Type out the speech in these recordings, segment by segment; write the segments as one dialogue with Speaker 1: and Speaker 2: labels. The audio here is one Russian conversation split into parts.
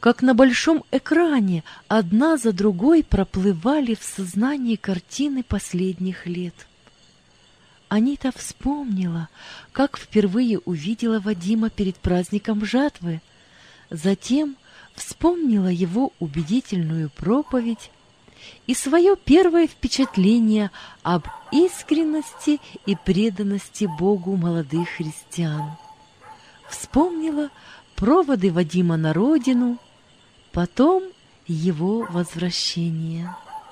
Speaker 1: как на большом экране одна за другой проплывали в сознании картины последних лет. Анита вспомнила, как впервые увидела Вадима перед праздником жатвы, затем вспомнила его убедительную проповедь и свое первое впечатление об искренности и преданности Богу молодых христиан. Вспомнила проводы Вадима на родину, потом его возвращение.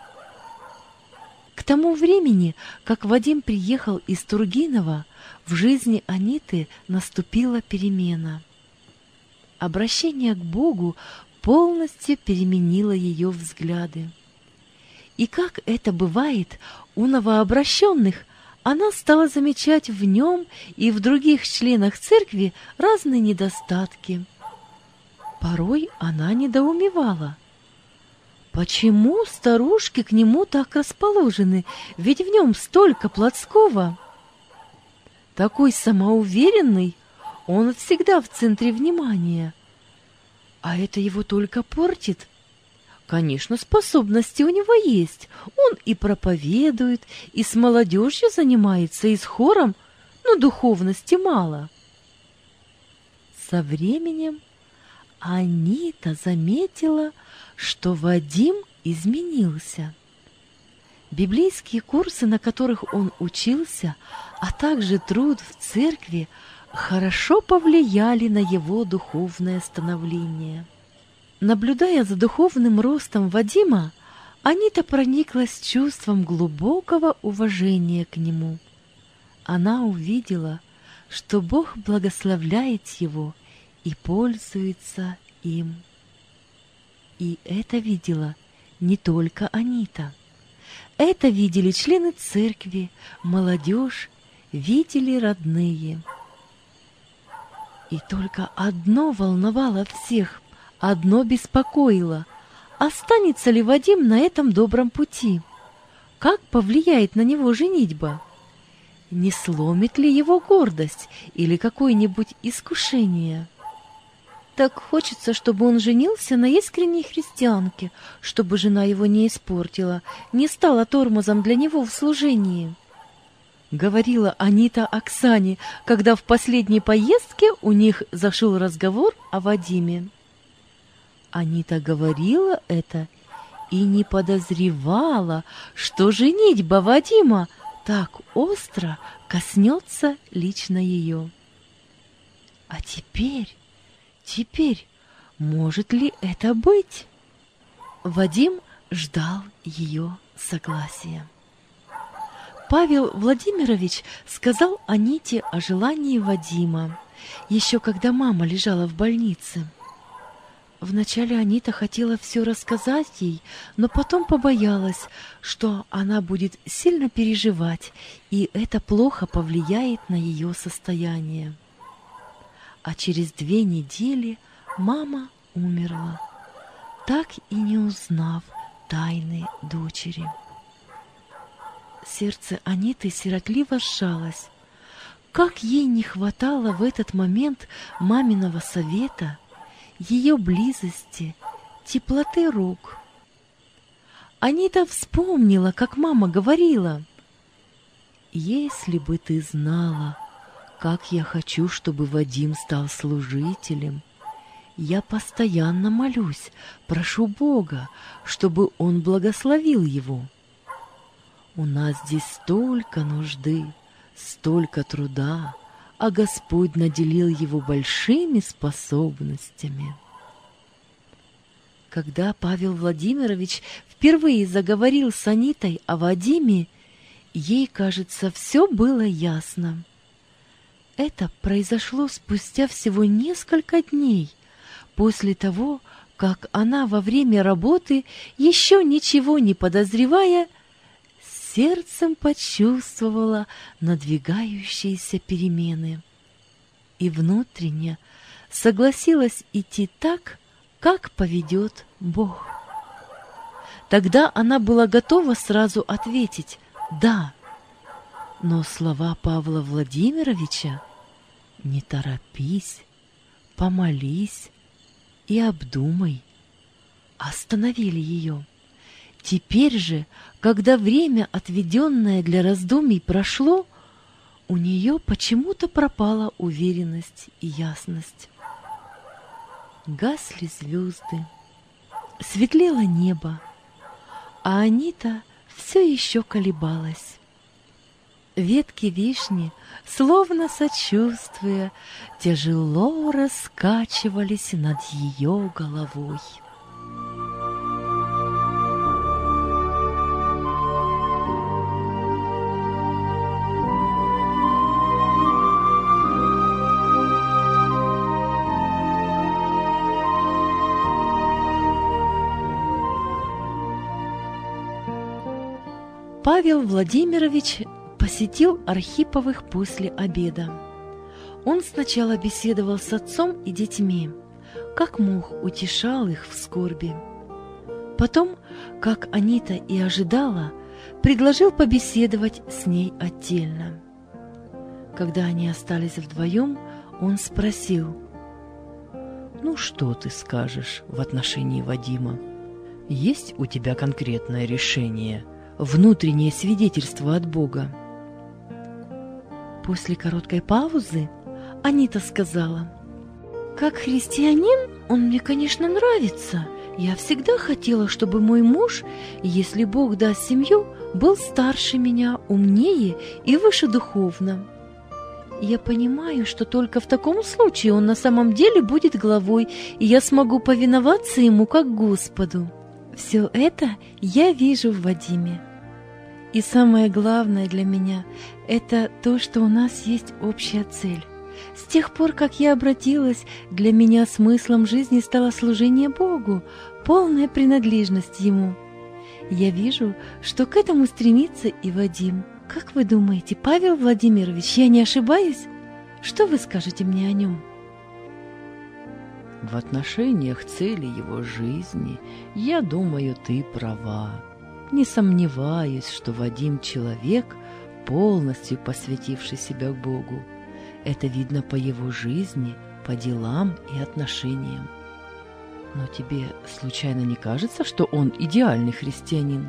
Speaker 1: К тому времени, как Вадим приехал из Тургинова, в жизни Аниты наступила перемена. Обращение к Богу полностью переменило ее взгляды. И как это бывает у новообращенных, она стала замечать в нем и в других членах церкви разные недостатки. Порой она недоумевала. Почему старушки к нему так расположены, ведь в нем столько плотского? Такой самоуверенный, он всегда в центре внимания. А это его только портит. Конечно, способности у него есть. Он и проповедует, и с молодежью занимается, и с хором, но духовности мало. Со временем Анита заметила, что Вадим изменился. Библейские курсы, на которых он учился, а также труд в церкви, хорошо повлияли на его духовное становление. Наблюдая за духовным ростом Вадима, Анита прониклась чувством глубокого уважения к нему. Она увидела, что Бог благословляет его и пользуется им. И это видела не только Анита. Это видели члены церкви, молодежь, видели родные. И только одно волновало всех, одно беспокоило: останется ли Вадим на этом добром пути? Как повлияет на него женитьба? Не сломит ли его гордость или какое-нибудь искушение? Так хочется, чтобы он женился на искренней христианке, чтобы жена его не испортила, не стала тормозом для него в служении. Говорила Анита Оксане, когда в последней поездке у них зашел разговор о Вадиме. Анита говорила это и не подозревала, что женитьба Вадима так остро коснется лично ее. А теперь, может ли это быть? Вадим ждал ее согласия. Павел Владимирович сказал Аните о желании Вадима, еще когда мама лежала в больнице. Вначале Анита хотела все рассказать ей, но потом побоялась, что она будет сильно переживать, и это плохо повлияет на ее состояние. А через 2 недели мама умерла, так и не узнав тайны дочери. Сердце Аниты сиротливо сжалось. Как ей не хватало в этот момент маминого совета, ее близости, теплоты рук. Анита вспомнила, как мама говорила: «Если бы ты знала, как я хочу, чтобы Вадим стал служителем, я постоянно молюсь, прошу Бога, чтобы Он благословил его. У нас здесь столько нужды, столько труда, а Господь наделил его большими способностями». Когда Павел Владимирович впервые заговорил с Анитой о Вадиме, ей, кажется, все было ясно. Это произошло спустя всего несколько дней после того, как она во время работы, еще ничего не подозревая, сердцем почувствовала надвигающиеся перемены и внутренне согласилась идти так, как поведет Бог. Тогда она была готова сразу ответить «да», но слова Павла Владимировича «не торопись, помолись и обдумай» остановили ее. Теперь же, когда время, отведенное для раздумий, прошло, у нее почему-то пропала уверенность и ясность. Гасли звезды, светлело небо, а Анита все еще колебалась. Ветки вишни, словно сочувствуя, тяжело раскачивались над ее головой. Павел Владимирович посетил Архиповых после обеда. Он сначала беседовал с отцом и детьми, как мог, утешал их в скорби. Потом, как Анита и ожидала, предложил побеседовать с ней отдельно. Когда они остались вдвоем, он спросил: «Ну что ты скажешь в отношении Вадима? Есть у тебя конкретное решение, внутреннее свидетельство от Бога?» После короткой паузы Анита сказала: «Как христианин он мне, конечно, нравится. Я всегда хотела, чтобы мой муж, если Бог даст семью, был старше меня, умнее и выше духовно. Я понимаю, что только в таком случае он на самом деле будет главой, и я смогу повиноваться ему как Господу. Все это я вижу в Вадиме. И самое главное для меня – это то, что у нас есть общая цель. С тех пор, как я обратилась, для меня смыслом жизни стало служение Богу, полная принадлежность Ему. Я вижу, что к этому стремится и Вадим. Как вы думаете, Павел Владимирович, я не ошибаюсь? Что вы скажете мне о нем?»
Speaker 2: В отношениях цели его жизни, я думаю, ты права. Не сомневаюсь, что Вадим человек, полностью посвятивший себя Богу. Это видно по его жизни, по делам и отношениям. Но тебе случайно не кажется, что он идеальный христианин?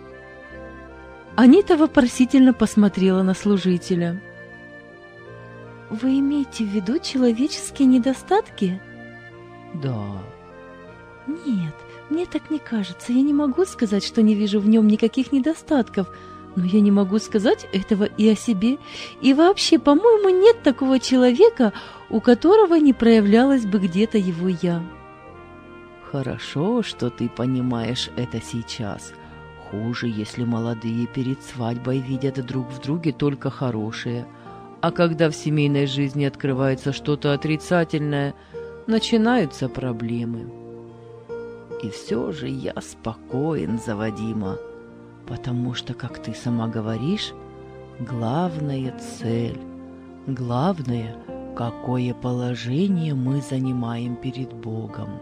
Speaker 1: Анита вопросительно посмотрела на служителя. «Вы имеете в виду человеческие недостатки?»
Speaker 2: Да.
Speaker 1: «Нет, мне так не кажется. Я не могу сказать, что не вижу в нем никаких недостатков, но я не могу сказать этого и о себе. И вообще, по-моему, нет такого человека, у которого не проявлялось бы где-то его «я».
Speaker 2: Хорошо, что ты понимаешь это сейчас. Хуже, если молодые перед свадьбой видят друг в друге только хорошее, а когда в семейной жизни открывается что-то отрицательное, начинаются проблемы. И все же я спокоен за Вадима, потому что, как ты сама говоришь, главная цель, главное, какое положение мы занимаем перед Богом.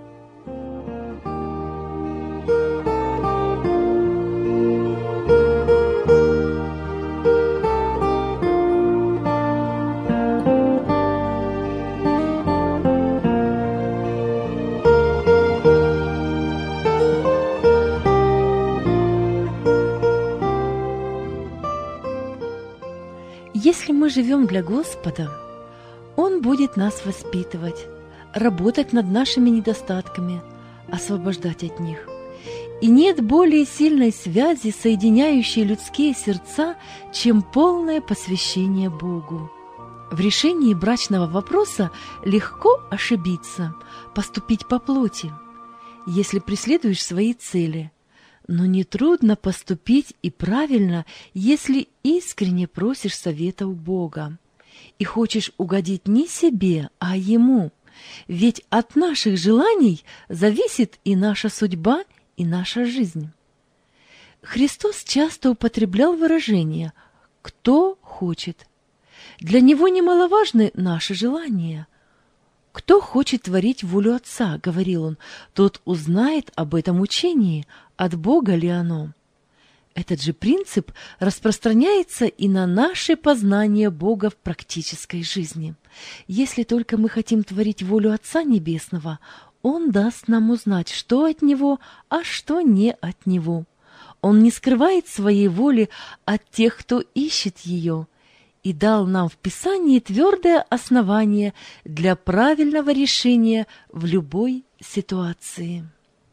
Speaker 1: Если мы живем для Господа, Он будет нас воспитывать, работать над нашими недостатками, освобождать от них. И нет более сильной связи, соединяющей людские сердца, чем полное посвящение Богу. В решении брачного вопроса легко ошибиться, поступить по плоти, если преследуешь свои цели. Но нетрудно поступить и правильно, если искренне просишь совета у Бога и хочешь угодить не себе, а Ему. Ведь от наших желаний зависит и наша судьба, и наша жизнь. Христос часто употреблял выражение «кто хочет». Для Него немаловажны наши желания. «Кто хочет творить волю Отца, — говорил Он, — тот узнает об этом учении, от Бога ли оно». Этот же принцип распространяется и на наше познание Бога в практической жизни. Если только мы хотим творить волю Отца Небесного, Он даст нам узнать, что от Него, а что не от Него. Он не скрывает своей воли от тех, кто ищет ее, и дал нам в Писании твердое основание для правильного решения в любой ситуации.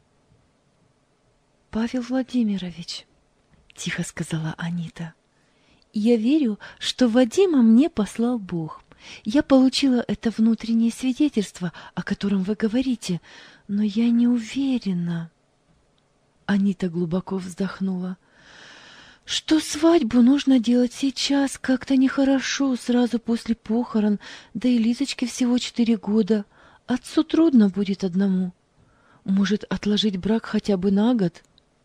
Speaker 1: «Павел Владимирович», — тихо сказала Анита, — «я верю, что Вадима мне послал Бог. Я получила это внутреннее свидетельство, о котором вы говорите, но я не уверена». Анита глубоко вздохнула. «Что свадьбу нужно делать сейчас, как-то нехорошо, сразу после похорон, да и Лизочке всего 4 года. Отцу трудно будет одному. Может, отложить брак хотя бы на год?»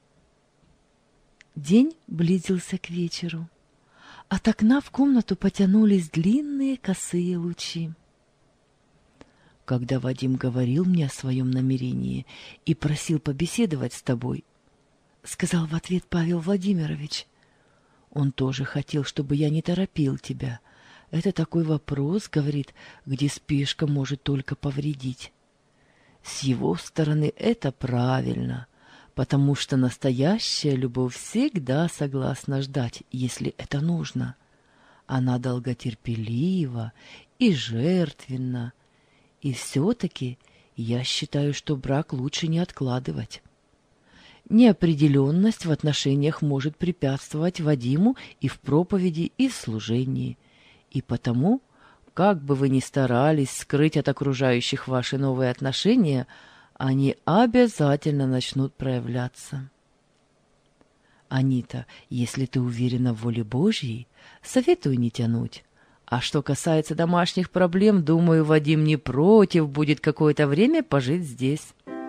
Speaker 1: День близился к вечеру. От окна в комнату потянулись длинные косые лучи.
Speaker 2: «Когда Вадим говорил мне о своем намерении и просил побеседовать с тобой, — сказал в ответ Павел Владимирович, — он тоже хотел, чтобы я не торопил тебя. Это такой вопрос, — говорит, — где спешка может только повредить. С его стороны это правильно, потому что настоящая любовь всегда согласна ждать, если это нужно. Она долготерпелива и жертвенна. И все-таки я считаю, что брак лучше не откладывать. Неопределенность в отношениях может препятствовать Вадиму и в проповеди, и в служении. И потому, как бы вы ни старались скрыть от окружающих ваши новые отношения, они обязательно начнут проявляться. Анита, если ты уверена в воле Божьей, советую не тянуть. А что касается домашних проблем, думаю, Вадим не против будет какое-то время пожить здесь.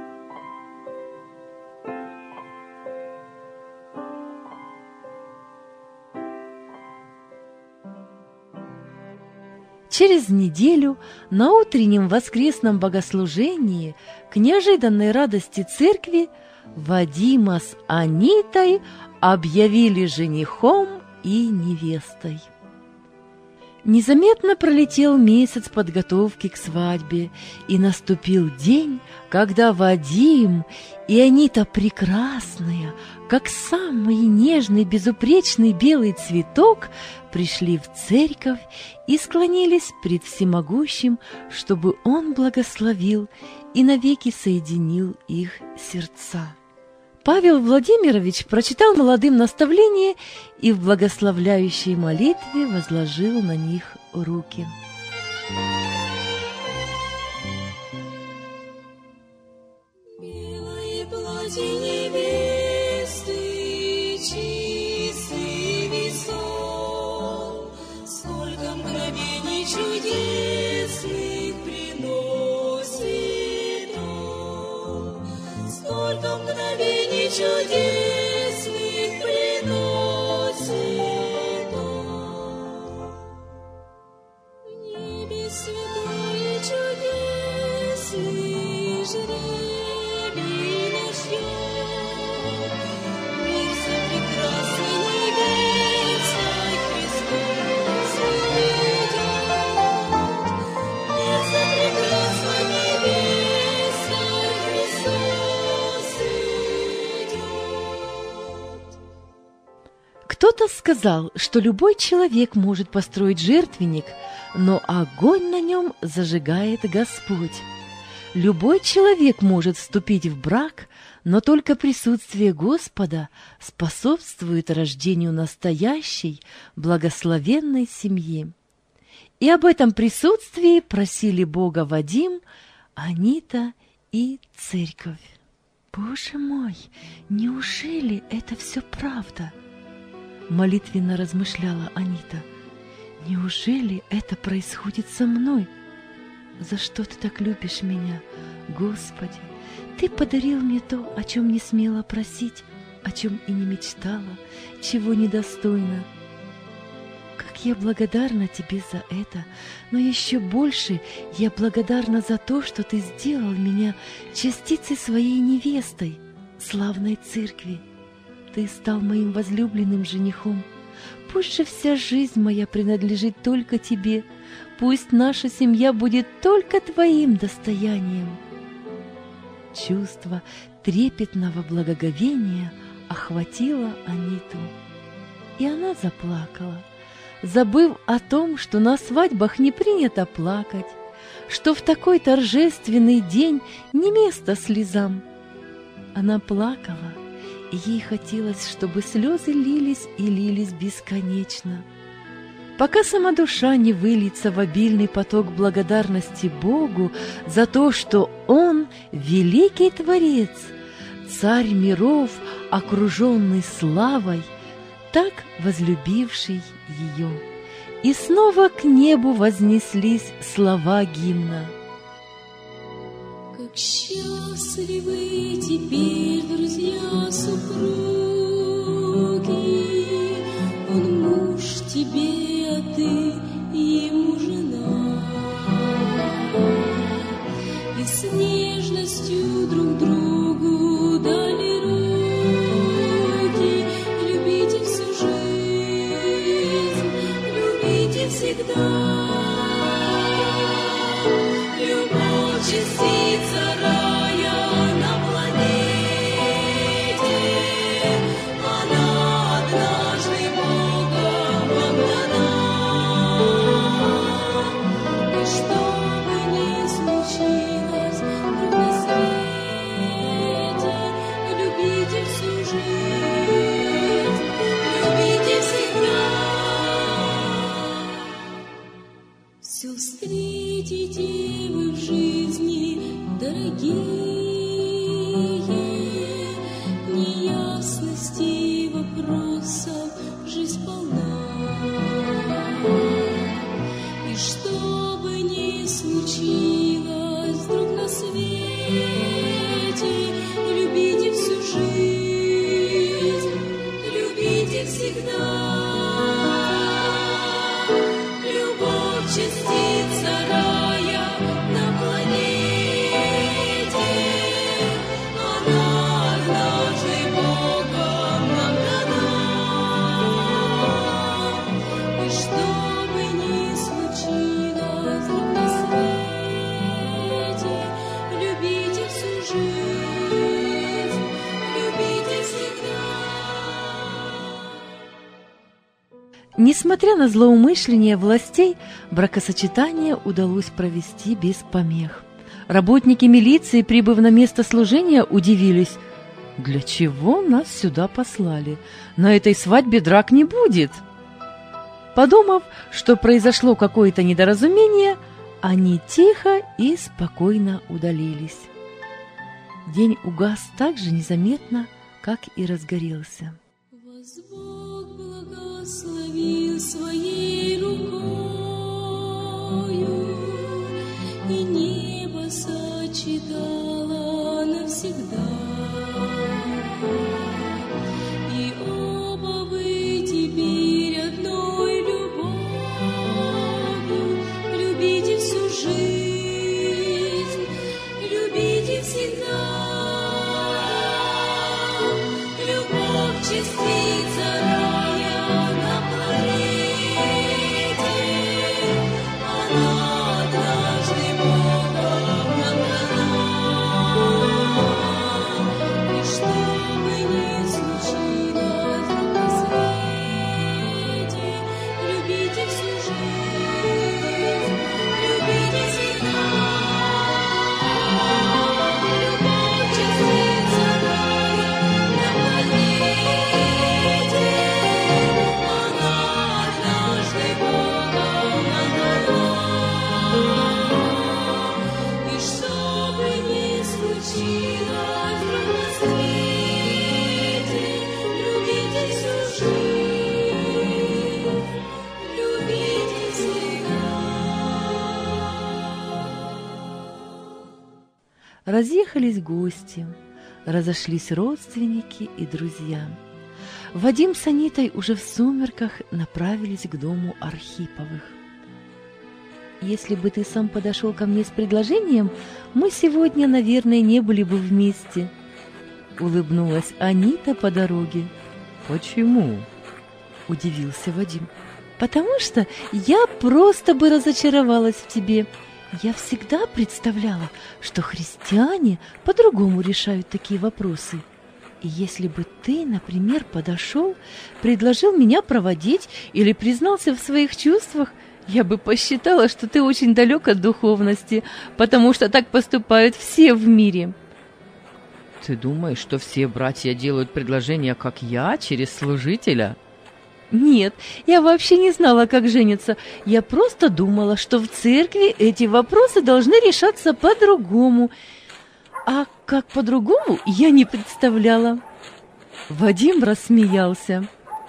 Speaker 1: Через неделю на утреннем воскресном богослужении к неожиданной радости церкви Вадима с Анитой объявили женихом и невестой. Незаметно пролетел месяц подготовки к свадьбе, и наступил день, когда Вадим и Анита прекрасная, как самый нежный безупречный белый цветок, пришли в церковь и склонились пред Всемогущим, чтобы Он благословил и навеки соединил их сердца. Павел Владимирович прочитал молодым наставление и в благословляющей молитве возложил на них руки.
Speaker 3: Белое платье невесты, чистый венок, сколько мгновений чудесных приносит он, сколько мгновений чудесных приносит он. В небе святой и чудесный жребий наш ждет. Мир все прекрасный невестой Христос ведет. Мир все прекрасный невестой Христос ведет.
Speaker 1: Кто-то сказал, что любой человек может построить жертвенник, но огонь на нем зажигает Господь. Любой человек может вступить в брак, но только присутствие Господа способствует рождению настоящей, благословенной семьи. И об этом присутствии просили Бога Вадим, Анита и церковь. «Боже мой, неужели это все правда?» Молитвенно размышляла Анита. «Неужели это происходит со мной? За что ты так любишь меня, Господи? Ты подарил мне то, о чем не смела просить, о чем и не мечтала, чего недостойна. Как я благодарна Тебе за это, но еще больше я благодарна за то, что Ты сделал меня частицей своей невестой, славной церкви. Ты стал моим возлюбленным женихом. Пусть же вся жизнь моя принадлежит только Тебе. Пусть наша семья будет только Твоим достоянием. чувство трепетного благоговения охватило Аниту, и она заплакала, забыв о том, что на свадьбах не принято плакать, что в такой торжественный день не место слезам. Она плакала, и ей хотелось, чтобы слезы лились и лились бесконечно, пока сама душа не выльется в обильный поток благодарности Богу за то, что Он — великий Творец, Царь миров, окруженный славой, так возлюбивший ее. И снова к небу вознеслись слова гимна.
Speaker 3: Как счастливы теперь, друзья, супруги, он муж тебе, а ты ему жена, и с нежностью друг другу дали руки. Любите всю жизнь, любите всегда. Любовь частица рая на планете, она однажды Богом вам дана. И что бы ни случилось на свете, любите всю жизнь, любите всегда. Все встретите вы в жизни, дорогие, неясности вопросов жизнь полна. И что бы ни случилось вдруг на свете, любите всю жизнь, любите всегда. Любовь частица рая на планете, она однажды Богом нам дана. И что бы ни случилось на свете, любите всю жизнь, любите всегда.
Speaker 1: Несмотря на злоумышление властей, бракосочетание удалось провести без помех. Работники милиции, прибыв на место служения, удивились: «Для чего нас сюда послали? На этой свадьбе драк не будет». Подумав, что произошло какое-то недоразумение, они тихо и спокойно удалились. День угас так же незаметно, как и разгорелся.
Speaker 3: Вас Бог благословил своей рукою, и небо сочетало навсегда. И оба вы теперь одной любовью любите всю жизнь, любите всегда. Любовь частица рая на планете, она однажды Богом нам дана. И что бы ни случилось на свете, любите всю жизнь, любите всегда. Любовь частица рая на планете, она однажды Богом нам дана. И что бы ни случилось вдруг на свете, любите всю жизнь, любите всегда.
Speaker 1: Разъехались гости, разошлись родственники и друзья. Вадим с Анитой уже в сумерках направились к дому Архиповых. «Если бы ты сам подошел ко мне с предложением, мы сегодня, наверное, не были бы вместе», — улыбнулась Анита по дороге.
Speaker 2: Почему?
Speaker 1: — удивился Вадим. «Потому что я просто бы разочаровалась в тебе. Я всегда представляла, что христиане по-другому решают такие вопросы. И если бы ты, например, подошел, предложил меня проводить или признался в своих чувствах, я бы посчитала, что ты очень далек от духовности, потому что так поступают все в мире.
Speaker 2: Ты думаешь, что все братья делают предложения, как я, через служителя?
Speaker 1: Нет, я вообще не знала, как жениться. Я просто думала, что в церкви эти вопросы должны решаться по-другому. А как по-другому, я не представляла. Вадим рассмеялся.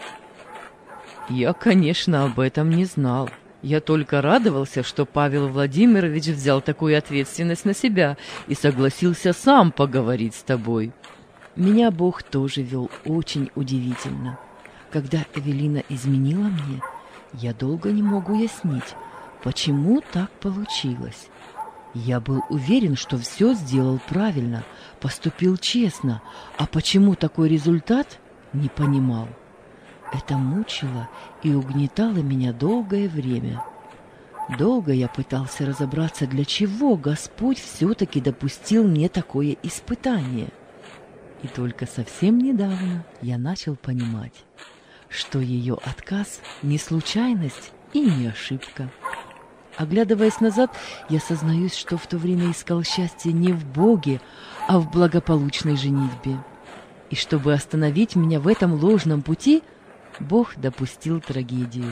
Speaker 2: Я, конечно, об этом не знал. Я только радовался, что Павел Владимирович взял такую ответственность на себя и согласился сам поговорить с тобой.
Speaker 1: Меня Бог тоже вел очень удивительно. Когда Эвелина изменила мне, я долго не мог уяснить, почему так получилось. Я был уверен, что все сделал правильно, поступил честно, а почему такой результат, не понимал. Это мучило и угнетало меня долгое время. Долго я пытался разобраться, для чего Господь все-таки допустил мне такое испытание. И только совсем недавно я начал понимать, что ее отказ не случайность и не ошибка. Оглядываясь назад, я сознаюсь, что в то время искал счастье не в Боге, а в благополучной женитьбе. И чтобы остановить меня в этом ложном пути, Бог допустил трагедию.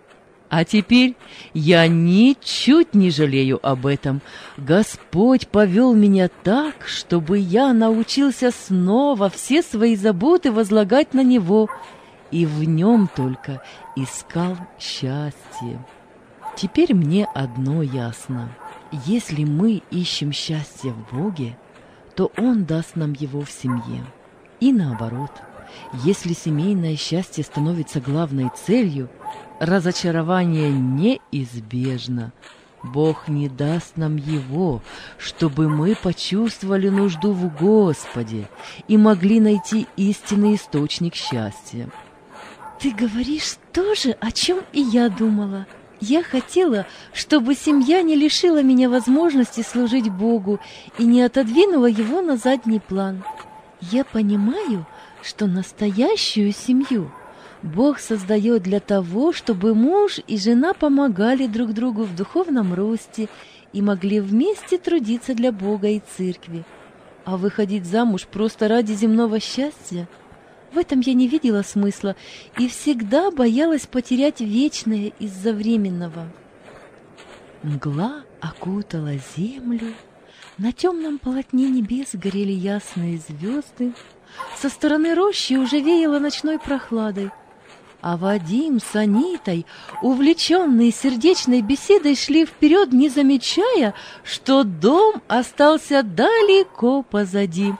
Speaker 1: А теперь я ничуть не жалею об этом. Господь повел меня так, чтобы я научился снова все свои заботы возлагать на Него, и в Нем только искал счастье. Теперь мне одно ясно. Если мы ищем счастье в Боге, то Он даст нам его в семье. И наоборот, если семейное счастье становится главной целью, разочарование неизбежно. Бог не даст нам его, чтобы мы почувствовали нужду в Господе и могли найти истинный источник счастья. Ты говоришь то же, о чем и я думала. Я хотела, чтобы семья не лишила меня возможности служить Богу и не отодвинула его на задний план. Я понимаю, что настоящую семью Бог создает для того, чтобы муж и жена помогали друг другу в духовном росте и могли вместе трудиться для Бога и церкви. А выходить замуж просто ради земного счастья? В этом я не видела смысла и всегда боялась потерять вечное из-за временного. Мгла окутала землю, на темном полотне небес горели ясные звезды, со стороны рощи уже веяло ночной прохладой, а Вадим с Анитой, увлеченные сердечной беседой, шли вперед, не замечая, что дом остался далеко позади.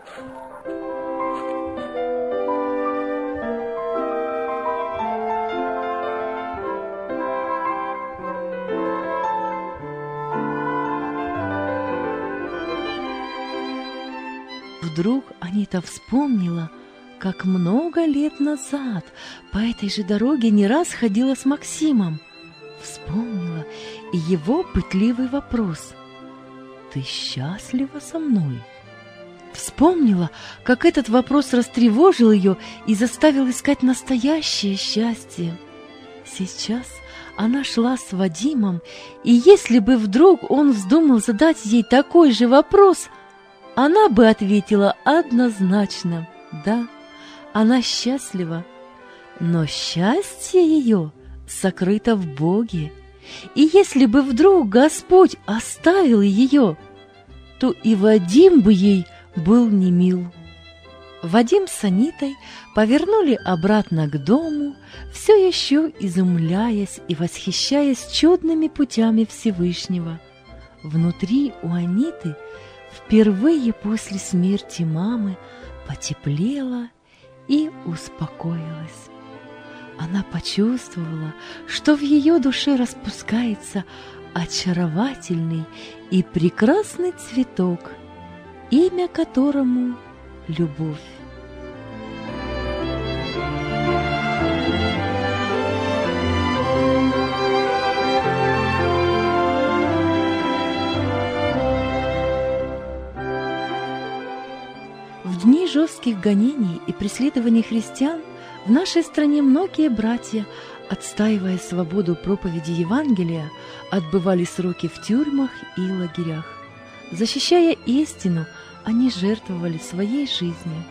Speaker 1: Вдруг Анита вспомнила, как много лет назад по этой же дороге не раз ходила с Максимом. Вспомнила и его пытливый вопрос: «Ты счастлива со мной?» Вспомнила, как этот вопрос растревожил ее и заставил искать настоящее счастье. Сейчас она шла с Вадимом, и если бы вдруг он вздумал задать ей такой же вопрос, она бы ответила однозначно: да, она счастлива, но счастье ее сокрыто в Боге. И если бы вдруг Господь оставил ее, то и Вадим бы ей был не мил. Вадим с Анитой повернули обратно к дому, все еще изумляясь и восхищаясь чудными путями Всевышнего. Внутри у Аниты впервые после смерти мамы потеплело и успокоилась. Она почувствовала, что в ее душе распускается очаровательный и прекрасный цветок, имя которому — любовь. дни жестких гонений и преследований христиан в нашей стране многие братья, отстаивая свободу проповеди Евангелия, отбывали сроки в тюрьмах и лагерях. Защищая истину, они жертвовали своей жизнью.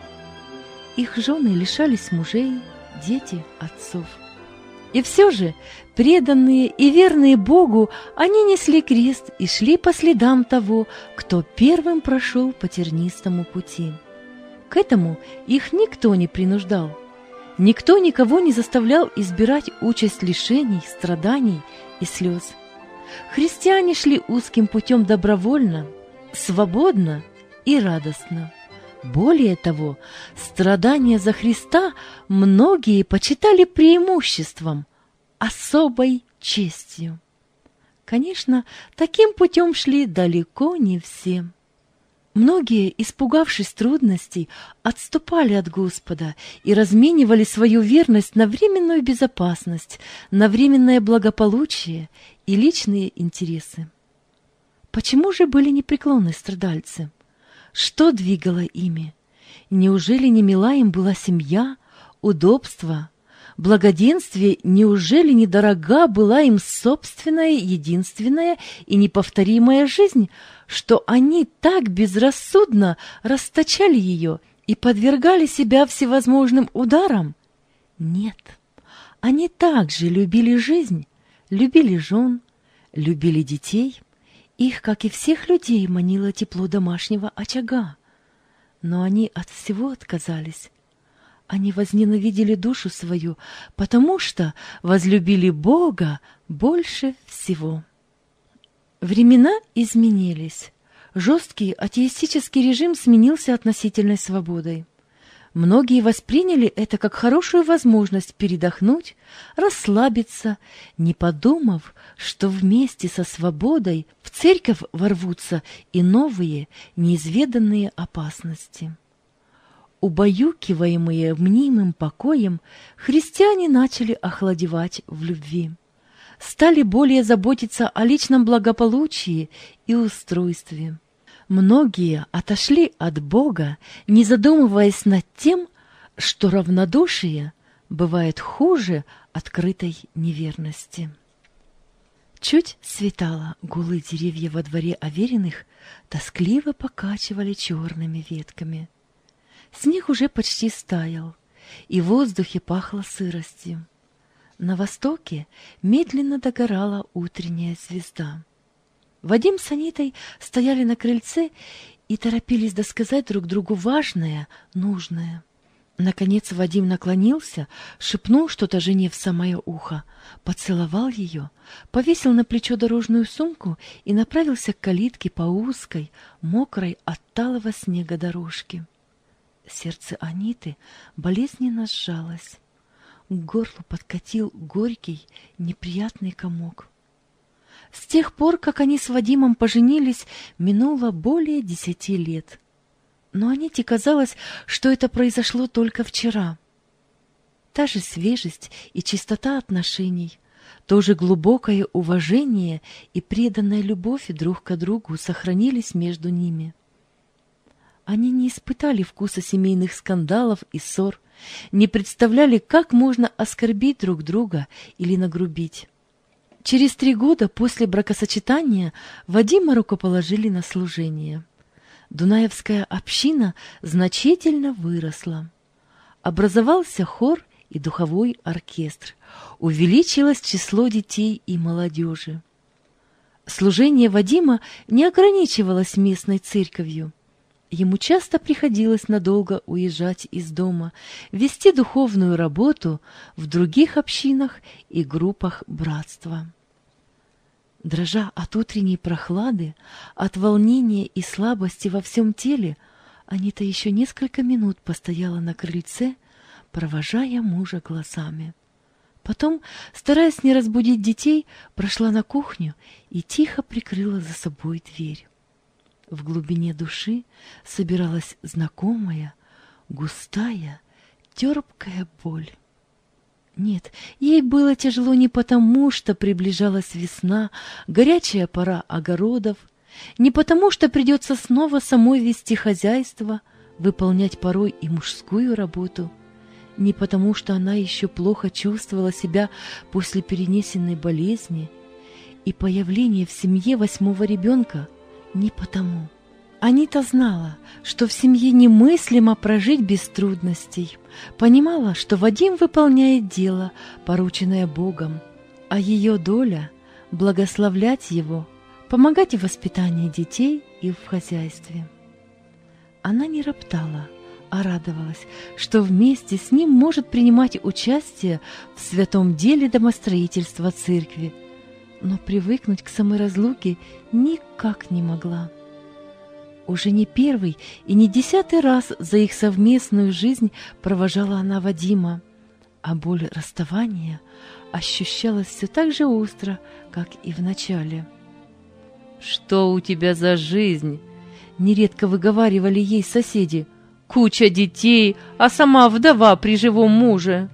Speaker 1: Их жены лишались мужей, дети – отцов. И все же, преданные и верные Богу, они несли крест и шли по следам того, кто первым прошел по тернистому пути. К этому их никто не принуждал. Никто никого не заставлял избирать участь лишений, страданий и слез. Христиане шли узким путем добровольно, свободно и радостно. Более того, страдания за Христа многие почитали преимуществом, особой честью. Конечно, таким путем шли далеко не все. Многие, испугавшись трудностей, отступали от Господа и разменивали свою верность на временную безопасность, на временное благополучие и личные интересы. Почему же были непреклонны страдальцы? Что двигало ими? Неужели не мила им была семья, удобство, благоденствие? Неужели недорога была им собственная, единственная и неповторимая жизнь, что они так безрассудно расточали ее и подвергали себя всевозможным ударам? Нет, они также любили жизнь, любили жен, любили детей. Их, как и всех людей, манило тепло домашнего очага. Но они от всего отказались. Они возненавидели душу свою, потому что возлюбили Бога больше всего. Времена изменились. Жесткий атеистический режим сменился относительной свободой. Многие восприняли это как хорошую возможность передохнуть, расслабиться, не подумав, что вместе со свободой в церковь ворвутся и новые, неизведанные опасности. Убаюкиваемые мнимым покоем, христиане начали охладевать в любви, стали более заботиться о личном благополучии и устройстве. Многие отошли от Бога, не задумываясь над тем, что равнодушие бывает хуже открытой неверности. Чуть светало, голые деревья во дворе Авериных тоскливо покачивали черными ветками. Снег уже почти стаял, и в воздухе пахло сыростью. На востоке медленно догорала утренняя звезда. Вадим с Анитой стояли на крыльце и торопились досказать друг другу важное, нужное. Наконец Вадим наклонился, шепнул что-то жене в самое ухо, поцеловал ее, повесил на плечо дорожную сумку и направился к калитке по узкой, мокрой от талого снега дорожке. Сердце Аниты болезненно сжалось. К горлу подкатил горький, неприятный комок. С тех пор, как они с Вадимом поженились, минуло более 10 лет. Но Аните казалось, что это произошло только вчера. Та же свежесть и чистота отношений, то же глубокое уважение и преданная любовь друг к другу сохранились между ними. Они не испытали вкуса семейных скандалов и ссор, не представляли, как можно оскорбить друг друга или нагрубить. Через 3 года после бракосочетания Вадима рукоположили на служение. Дунаевская община значительно выросла. Образовался хор и духовой оркестр. Увеличилось число детей и молодежи. Служение Вадима не ограничивалось местной церковью. Ему часто приходилось надолго уезжать из дома, вести духовную работу в других общинах и группах братства. Дрожа от утренней прохлады, от волнения и слабости во всем теле, Анита еще несколько минут постояла на крыльце, провожая мужа глазами. Потом, стараясь не разбудить детей, прошла на кухню и тихо прикрыла за собой дверь. В глубине души собиралась знакомая, густая, терпкая боль. Нет, ей было тяжело не потому, что приближалась весна, горячая пора огородов, не потому, что придется снова самой вести хозяйство, выполнять порой и мужскую работу, не потому что она еще плохо чувствовала себя после перенесенной болезни и появления в семье 8-го ребенка, не потому. Анита знала, что в семье немыслимо прожить без трудностей, понимала, что Вадим выполняет дело, порученное Богом, а ее доля — благословлять его, помогать в воспитании детей и в хозяйстве. Она не роптала, а радовалась, что вместе с ним может принимать участие в святом деле домостроительства церкви, но привыкнуть к самой разлуке никак не могла. Уже не первый и не 10-й раз за их совместную жизнь провожала она Вадима, а боль расставания ощущалась все так же остро, как и в начале.
Speaker 2: «Что у тебя за жизнь?»
Speaker 1: — нередко выговаривали ей соседи.
Speaker 2: «Куча детей, а сама вдова при живом муже».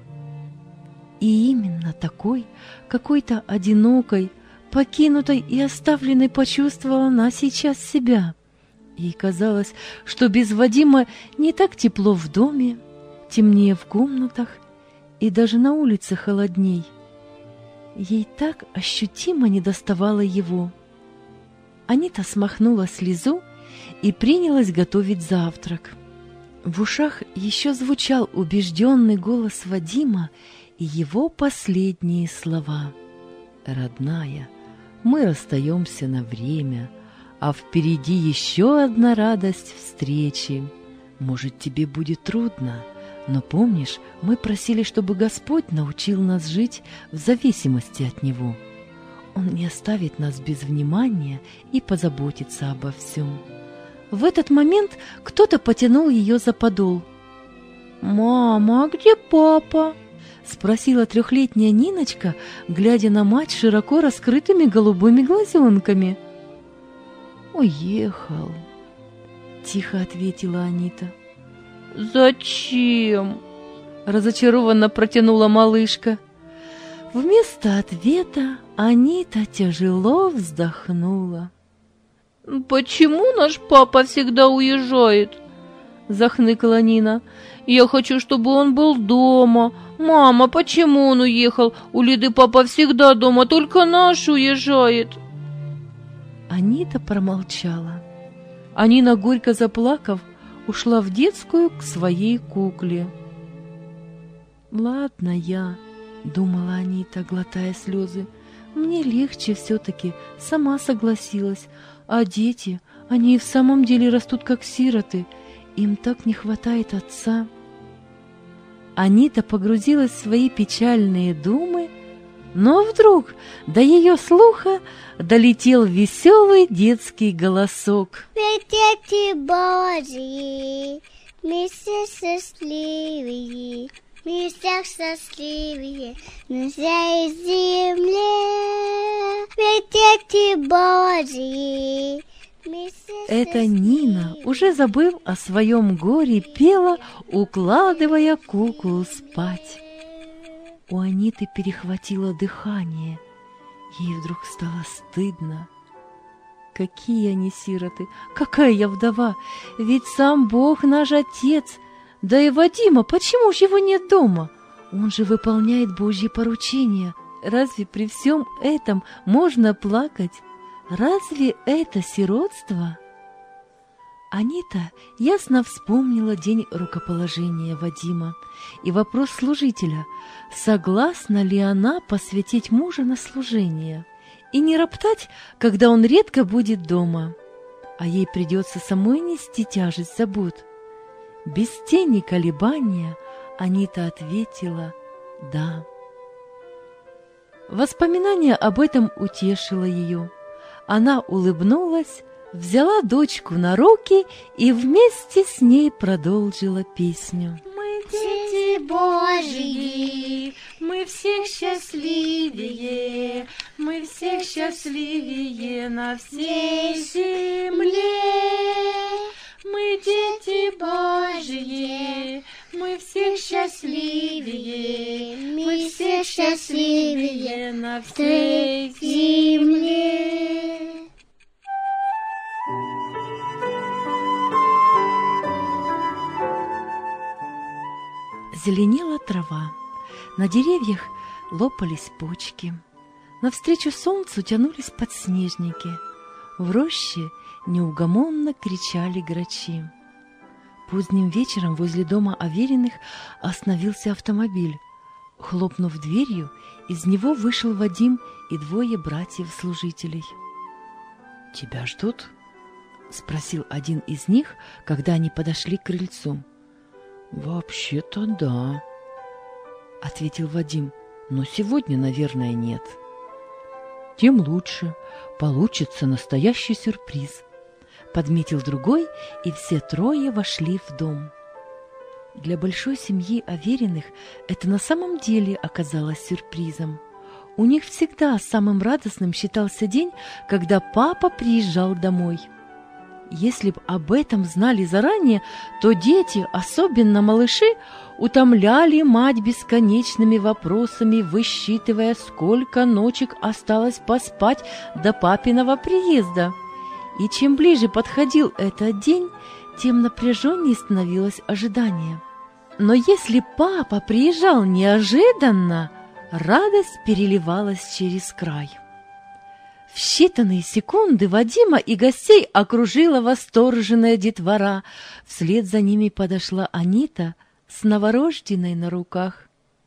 Speaker 1: И именно такой, какой-то одинокой, покинутой и оставленной почувствовала она сейчас себя. Ей казалось, что без Вадима не так тепло в доме, темнее в комнатах и даже на улице холодней. Ей так ощутимо недоставало его. Анита смахнула слезу и принялась готовить завтрак. В ушах еще звучал убежденный голос Вадима и его последние слова.
Speaker 2: «Родная, мы расстаемся на время, а впереди еще одна радость встречи. Может, тебе будет трудно, но помнишь, мы просили, чтобы Господь научил нас жить в зависимости от Него. Он не оставит нас без внимания и позаботится обо всем».
Speaker 1: В этот момент кто-то потянул ее за подол. «Мама, а где папа?» — спросила 3-летняя Ниночка, глядя на мать широко раскрытыми голубыми глазенками.
Speaker 2: «Уехал»,
Speaker 1: — тихо ответила Анита.
Speaker 2: «Зачем?» — разочарованно протянула малышка.
Speaker 1: Вместо ответа Анита тяжело вздохнула.
Speaker 2: «Почему наш папа всегда уезжает?» — захныкала Нина. «Я хочу, чтобы он был дома. Мама, почему он уехал? У Лиды папа всегда дома, только наш уезжает».
Speaker 1: Анита промолчала. А Нина, горько заплакав, ушла в детскую к своей кукле. «Ладно я», — думала Анита, глотая слезы, — «мне легче все-таки, сама согласилась. А дети, они и в самом деле растут как сироты, им так не хватает отца». Анита погрузилась в свои печальные думы, но вдруг до ее слуха долетел веселый детский голосок.
Speaker 4: «Ведь дети Божьи, мы все счастливые, мы всех счастливее на всей земле. Ведь дети Божьи, мы все
Speaker 1: Это Нина, уже забыв о своем горе, пела, укладывая куклу спать. У Аниты перехватило дыхание. Ей вдруг стало стыдно. Какие они сироты, какая я вдова, ведь сам Бог наш Отец. Да и Вадима, почему же его нет дома? Он же выполняет Божьи поручения. Разве при всем этом можно плакать? Разве это сиротство? Анита ясно вспомнила день рукоположения Вадима и вопрос служителя, согласна ли она посвятить мужа на служение и не роптать, когда он редко будет дома, а ей придется самой нести тяжесть забот. Без тени колебания Анита ответила «да». Воспоминание об этом утешило ее. Она улыбнулась, взяла дочку на руки и вместе с ней продолжила песню.
Speaker 4: Мы дети Божьи, мы всех счастливее, мы всех счастливее на всей земле. Мы дети Божьи, мы всех счастливее, мы всех счастливее на всей земле.
Speaker 1: Зеленела трава, на деревьях лопались почки. Навстречу солнцу тянулись подснежники. В роще неугомонно кричали грачи. Поздним вечером возле дома Авериных остановился автомобиль. Хлопнув дверью, из него вышел Вадим и двое братьев-служителей. «Тебя ждут?» — спросил один из них, когда они подошли к крыльцу. «Вообще-то да», — ответил Вадим, — «но сегодня, наверное, нет». «Тем лучше, получится настоящий сюрприз», — подметил другой, и все трое вошли в дом. Для большой семьи Авериных это на самом деле оказалось сюрпризом. У них всегда самым радостным считался день, когда папа приезжал домой. Если б об этом знали заранее, то дети, особенно малыши, утомляли мать бесконечными вопросами, высчитывая, сколько ночек осталось поспать до папиного приезда. И чем ближе подходил этот день, тем напряженнее становилось ожидание. Но если папа приезжал неожиданно, радость переливалась через край. В считанные секунды Вадима и гостей окружила восторженная детвора. Вслед за ними подошла Анита с новорожденной на руках.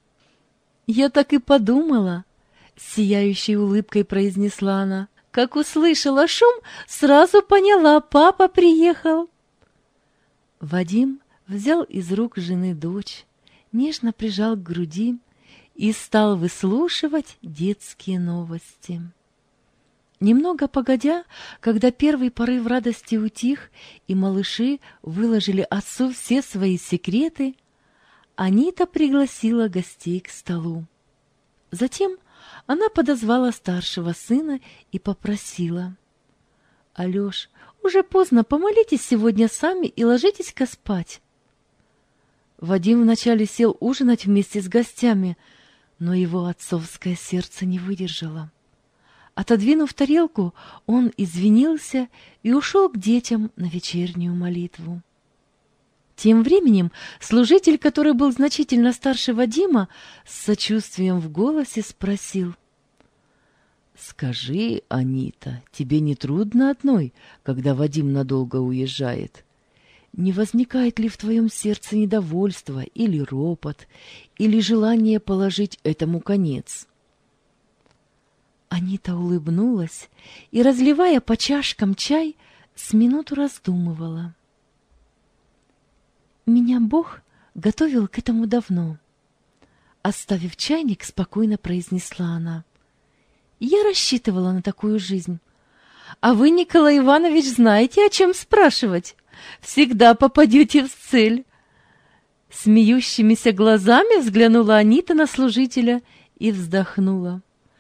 Speaker 1: «Я так и подумала», — с сияющей улыбкой произнесла она. «Как услышала шум, сразу поняла, папа приехал». Вадим взял из рук жены дочь, нежно прижал к груди и стал выслушивать детские новости. Немного погодя, когда первый порыв радости утих, и малыши выложили отцу все свои секреты, Анита пригласила гостей к столу. Затем она подозвала старшего сына и попросила: «Алеш, уже поздно, помолитесь сегодня сами и ложитесь-ка спать». Вадим вначале сел ужинать вместе с гостями, но его отцовское сердце не выдержало. Отодвинув тарелку, он извинился и ушел к детям на вечернюю молитву. Тем временем служитель, который был значительно старше Вадима, с сочувствием в голосе спросил: «Скажи, Анита, тебе не трудно одной, когда Вадим надолго уезжает? Не возникает ли в твоем сердце недовольство или ропот, или желание положить этому конец?» Анита улыбнулась и, разливая по чашкам чай, с минуту раздумывала. «Меня Бог готовил к этому давно». Оставив чайник, спокойно произнесла она: «Я рассчитывала на такую жизнь. А вы, Николай Иванович, знаете, о чем спрашивать? Всегда попадете в цель». Смеющимися глазами взглянула Анита на служителя и вздохнула.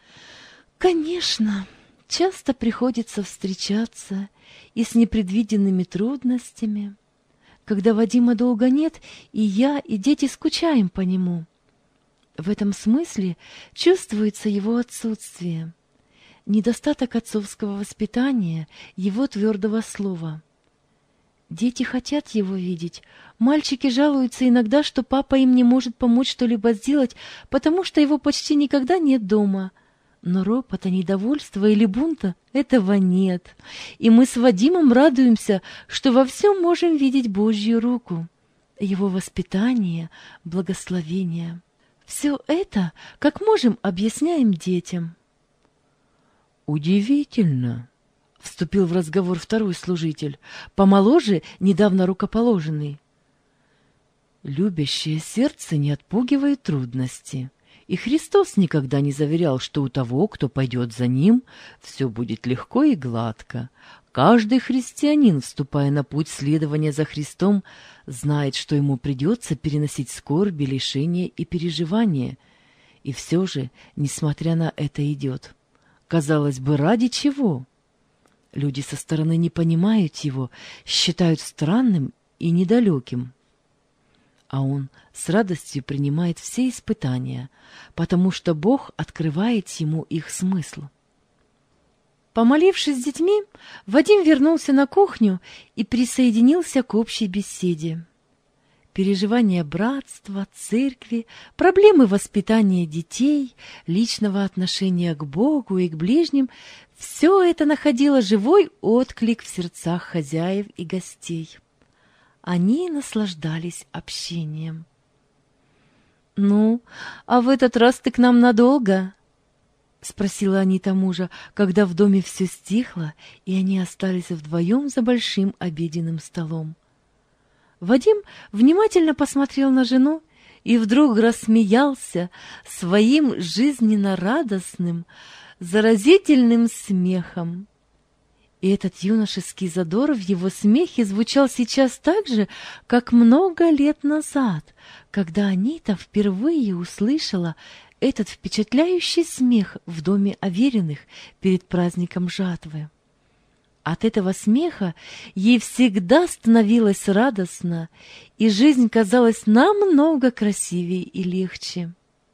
Speaker 1: «Конечно, часто приходится встречаться и с непредвиденными трудностями. Когда Вадима долго нет, и я, и дети скучаем по нему. В этом смысле чувствуется его отсутствие, недостаток отцовского воспитания, его твердого слова. Дети хотят его видеть. Мальчики жалуются иногда, что папа им не может помочь что-либо сделать, потому что его почти никогда нет дома. Но ропота, недовольства или бунта этого нет. И мы с Вадимом радуемся, что во всем можем видеть Божью руку, его воспитание, благословение. Все это, как можем, объясняем детям». «Удивительно», — вступил в разговор второй служитель, помоложе, недавно рукоположенный. «Любящее сердце не отпугивает трудности. И Христос никогда не заверял, что у того, кто пойдет за Ним, все будет легко и гладко. Каждый христианин, вступая на путь следования за Христом, знает, что ему придется переносить скорби, лишения и переживания. И все же, несмотря на это, идет. Казалось бы, ради чего? Люди со стороны не понимают его, считают странным и недалеким. А он с радостью принимает все испытания, потому что Бог открывает ему их смысл. Помолившись с детьми, Вадим вернулся на кухню и присоединился к общей беседе. переживания братства, церкви, проблемы воспитания детей, личного отношения к Богу и к ближним – все это находило живой отклик в сердцах хозяев и гостей. Они наслаждались общением. «Ну, а в этот раз ты к нам надолго?» — спросила Анита мужа, когда в доме все стихло, и они остались вдвоем за большим обеденным столом. Вадим внимательно посмотрел на жену и вдруг рассмеялся своим жизненно радостным, заразительным смехом. И этот юношеский задор в его смехе звучал сейчас так же, как много лет назад, когда Анита впервые услышала этот впечатляющий смех в доме Авериных перед праздником жатвы. От этого смеха ей всегда становилось радостно, и жизнь казалась намного красивее и легче.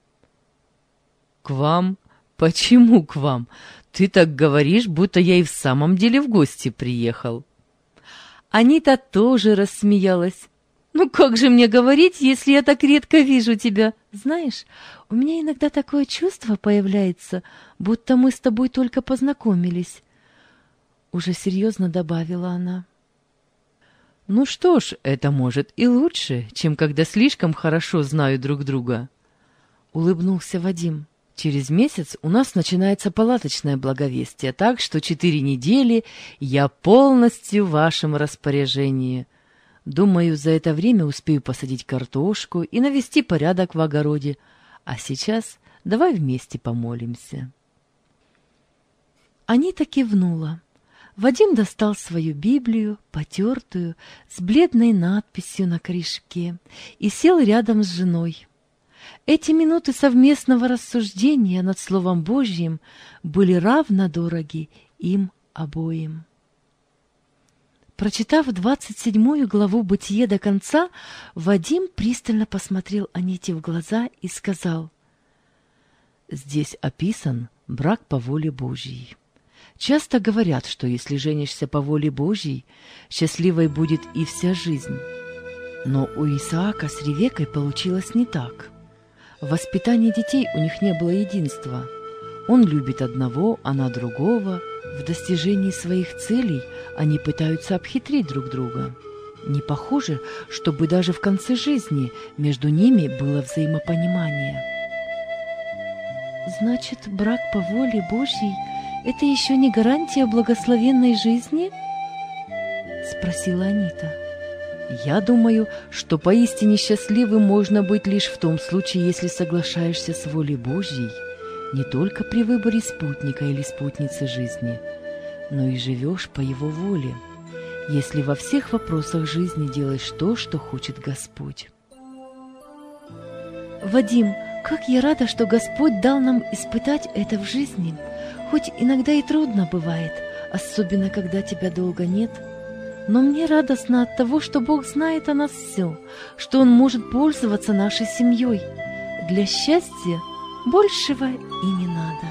Speaker 2: «К вам? Почему к вам? Ты так говоришь, будто я и в самом деле в гости приехал».
Speaker 1: Анита тоже рассмеялась. «Ну как же мне говорить, если я так редко вижу тебя? Знаешь, у меня иногда такое чувство появляется, будто мы с тобой только познакомились». Уже серьезно добавила она.
Speaker 2: «Ну что ж, это может и лучше, чем когда слишком хорошо знаю друг друга», — улыбнулся Вадим. «Через месяц у нас начинается палаточное благовестие, так что 4 недели я полностью в вашем распоряжении. Думаю, за это время успею посадить картошку и навести порядок в огороде. А сейчас давай вместе помолимся».
Speaker 1: Анита кивнула. Вадим достал свою Библию, потертую, с бледной надписью на корешке, и сел рядом с женой. Эти минуты совместного рассуждения над Словом Божьим были равно дороги им обоим. Прочитав 27 главу «Бытие» до конца, Вадим пристально посмотрел Аните в глаза и сказал:
Speaker 2: «Здесь описан брак по воле Божьей. Часто говорят, что если женишься по воле Божьей, счастливой будет и вся жизнь. Но у Исаака с Ревеккой получилось не так. В воспитании детей у них не было единства. Он любит одного, она другого. В достижении своих целей они пытаются обхитрить друг друга. Не похоже, чтобы даже в конце жизни между ними было взаимопонимание».
Speaker 1: «Значит, брак по воле Божьей — это еще не гарантия благословенной жизни?» — спросила Анита.
Speaker 2: «Я думаю, что поистине счастливым можно быть лишь в том случае, если соглашаешься с волей Божьей не только при выборе спутника или спутницы жизни, но и живешь по Его воле, если во всех вопросах жизни делаешь то, что хочет Господь».
Speaker 1: «Вадим, как я рада, что Господь дал нам испытать это в жизни, хоть иногда и трудно бывает, особенно когда тебя долго нет. Но мне радостно от того, что Бог знает о нас все, что Он может пользоваться нашей семьей. Для счастья большего и не надо».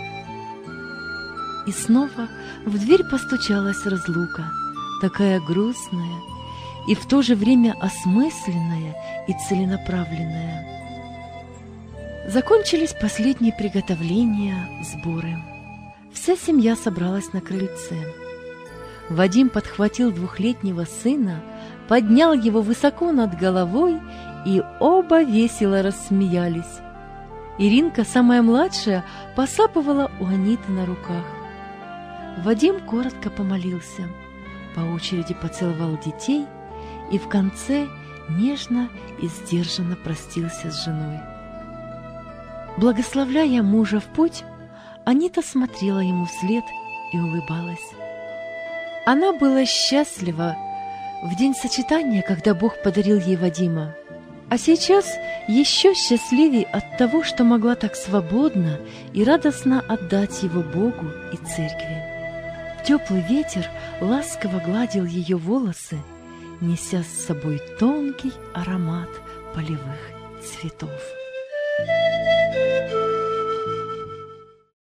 Speaker 1: И снова в дверь постучалась разлука, такая грустная и в то же время осмысленная и целенаправленная. Закончились последние приготовления, сборы. Вся семья собралась на крыльце. Вадим подхватил 2-летнего сына, поднял его высоко над головой, и оба весело рассмеялись. Иринка, самая младшая, посапывала у Аниты на руках. Вадим коротко помолился, по очереди поцеловал детей и в конце нежно и сдержанно простился с женой. Благословляя мужа в путь, Анита смотрела ему вслед и улыбалась. Она была счастлива в день сочетания, когда Бог подарил ей Вадима, а сейчас еще счастливее от того, что могла так свободно и радостно отдать его Богу и церкви. Теплый ветер ласково гладил ее волосы, неся с собой тонкий аромат полевых цветов.